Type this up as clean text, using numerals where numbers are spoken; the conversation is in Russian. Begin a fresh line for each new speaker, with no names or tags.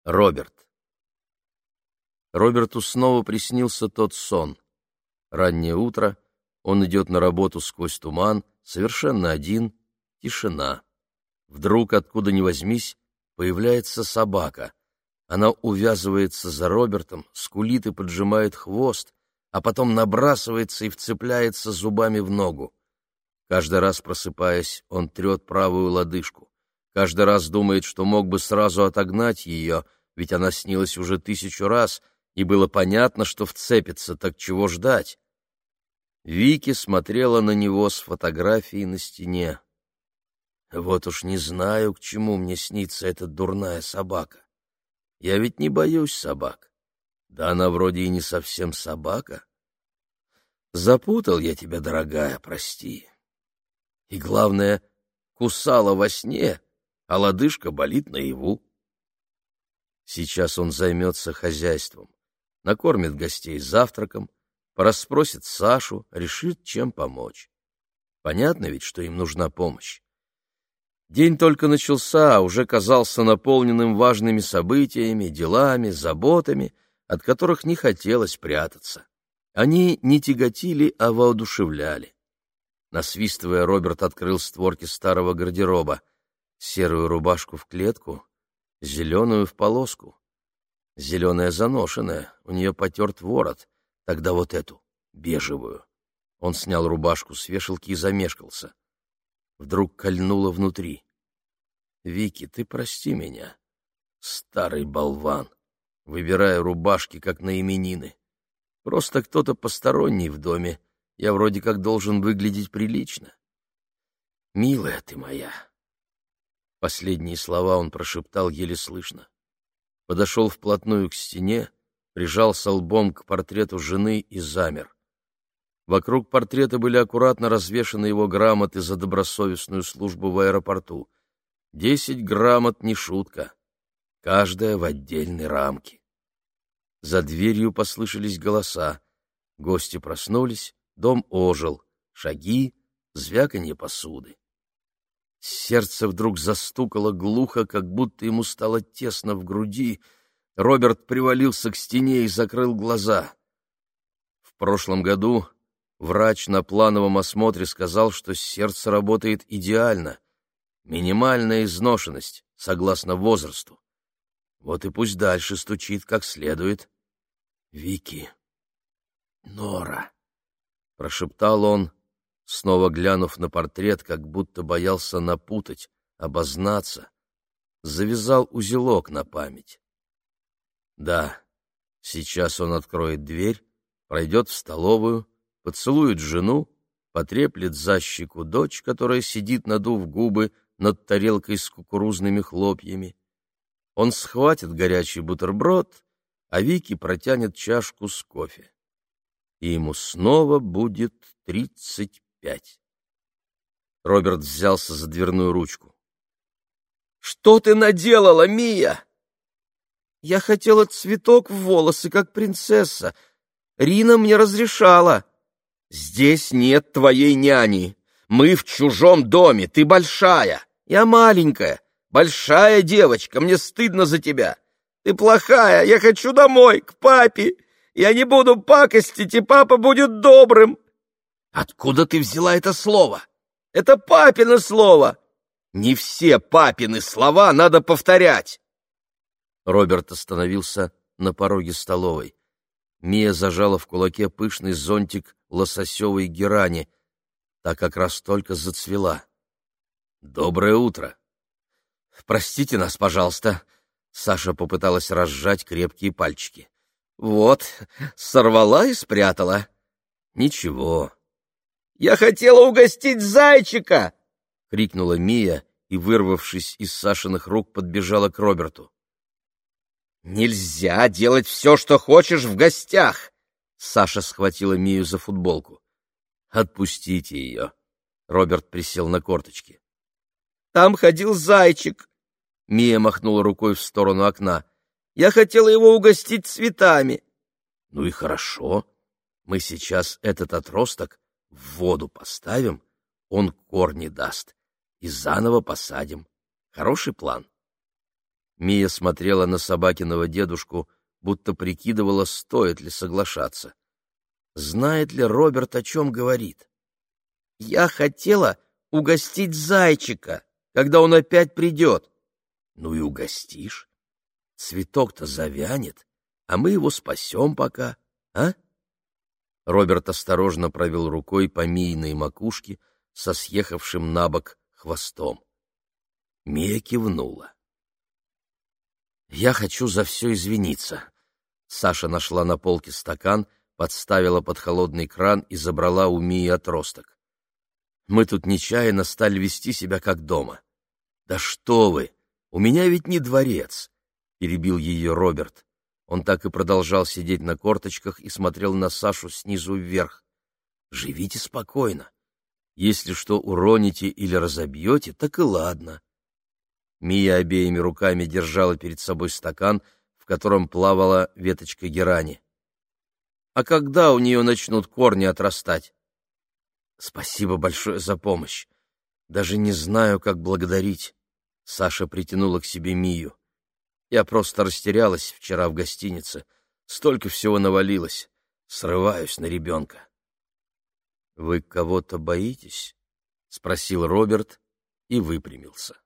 Роберт. Роберту снова приснился тот сон. Раннее утро, он идет на работу сквозь туман, совершенно один, тишина. Вдруг, откуда ни возьмись, появляется собака. Она увязывается за Робертом, скулит и поджимает хвост, а потом набрасывается и вцепляется зубами в ногу. Каждый раз, просыпаясь, он трет правую лодыжку. Каждый раз думает, что мог бы сразу отогнать ее, ведь она снилась уже 1000 раз, и было понятно, что вцепится, так чего ждать? Вики смотрела на него с фотографией на стене. Вот уж не знаю, к чему мне снится эта дурная собака. Я ведь не боюсь собак. Да она вроде и не совсем собака. Запутал я тебя, дорогая, прости. И главное, кусала во сне, а лодыжка болит наяву. Сейчас он займется хозяйством, накормит гостей завтраком, порасспросит Сашу, решит, чем помочь. Понятно ведь, что им нужна помощь. День только начался, а уже казался наполненным важными событиями, делами, заботами, от которых не хотелось прятаться. Они не тяготили, а воодушевляли. Насвистывая, Роберт открыл створки старого гардероба. Серую рубашку в клетку, зеленую в полоску. Зеленая заношенная, у нее потерт ворот, тогда вот эту, бежевую. Он снял рубашку с вешалки и замешкался. Вдруг кольнуло внутри. «Вики, ты прости меня, старый болван, выбирая рубашки, как на именины. Просто кто-то посторонний в доме, я вроде как должен выглядеть прилично. Милая ты моя». Последние слова он прошептал еле слышно. Подошел вплотную к стене, прижался лбом к портрету жены и замер. Вокруг портрета были аккуратно развешаны его грамоты за добросовестную службу в аэропорту. 10 грамот не шутка, каждая в отдельной рамке. За дверью послышались голоса. Гости проснулись, дом ожил, шаги, звяканье посуды. Сердце вдруг застукало глухо, как будто ему стало тесно в груди. Роберт привалился к стене и закрыл глаза. В прошлом году врач на плановом осмотре сказал, что сердце работает идеально. Минимальная изношенность, согласно возрасту. Вот и пусть дальше стучит как следует. «Вики, Нора», — прошептал он, снова глянув на портрет, как будто боялся напутать, обознаться, завязал узелок на память. Да, сейчас он откроет дверь, пройдет в столовую, поцелует жену, потреплет за щеку дочь, которая сидит, надув губы, над тарелкой с кукурузными хлопьями. Он схватит горячий бутерброд, а Вики протянет чашку с кофе. И ему снова будет 35. Роберт взялся за дверную ручку. «Что ты наделала, Мия?» «Я хотела цветок в волосы, как принцесса. Рина мне разрешала». «Здесь нет твоей няни. Мы в чужом доме, ты большая. Я маленькая, большая девочка, мне стыдно за тебя. Ты плохая, я хочу домой, к папе. Я не буду пакостить, и папа будет добрым». «Откуда ты взяла это слово?» «Это папино слово». «Не все папины слова надо повторять». Роберт остановился на пороге столовой. Мия зажала в кулаке пышный зонтик лососевой герани. Та как раз только зацвела. «Доброе утро!» «Простите нас, пожалуйста!» Саша попыталась разжать крепкие пальчики. «Вот, сорвала и спрятала». «Ничего». «Я хотела угостить зайчика!» — крикнула Мия и, вырвавшись из Сашиных рук, подбежала к Роберту. «Нельзя делать все, что хочешь в гостях!» Саша схватила Мию за футболку. «Отпустите ее!» Роберт присел на корточки. «Там ходил зайчик!» Мия махнула рукой в сторону окна. «Я хотела его угостить цветами!» «Ну и хорошо. Мы сейчас этот отросток в воду поставим, он корни даст, и заново посадим. Хороший план?» Мия смотрела на собакиного дедушку, будто прикидывала, стоит ли соглашаться. Знает ли Роберт, о чем говорит? «Я хотела угостить зайчика, когда он опять придет». «Ну и угостишь. Цветок-то завянет, а мы его спасем пока, а?» Роберт осторожно провел рукой по Мииной макушке со съехавшим на бок хвостом. Мия кивнула. «Я хочу за все извиниться». Саша нашла на полке стакан, подставила под холодный кран и забрала у Мии отросток. «Мы тут нечаянно стали вести себя как дома». «Да что вы! У меня ведь не дворец!» — перебил ее Роберт. Он так и продолжал сидеть на корточках и смотрел на Сашу снизу вверх. «Живите спокойно. Если что уроните или разобьете, так и ладно». Мия обеими руками держала перед собой стакан, в котором плавала веточка герани. «А когда у нее начнут корни отрастать?» «Спасибо большое за помощь. Даже не знаю, как благодарить». Саша притянула к себе Мию. «Я просто растерялась вчера в гостинице. Столько всего навалилось. Срываюсь на ребенка». «Вы кого-то боитесь?» — спросил Роберт и выпрямился.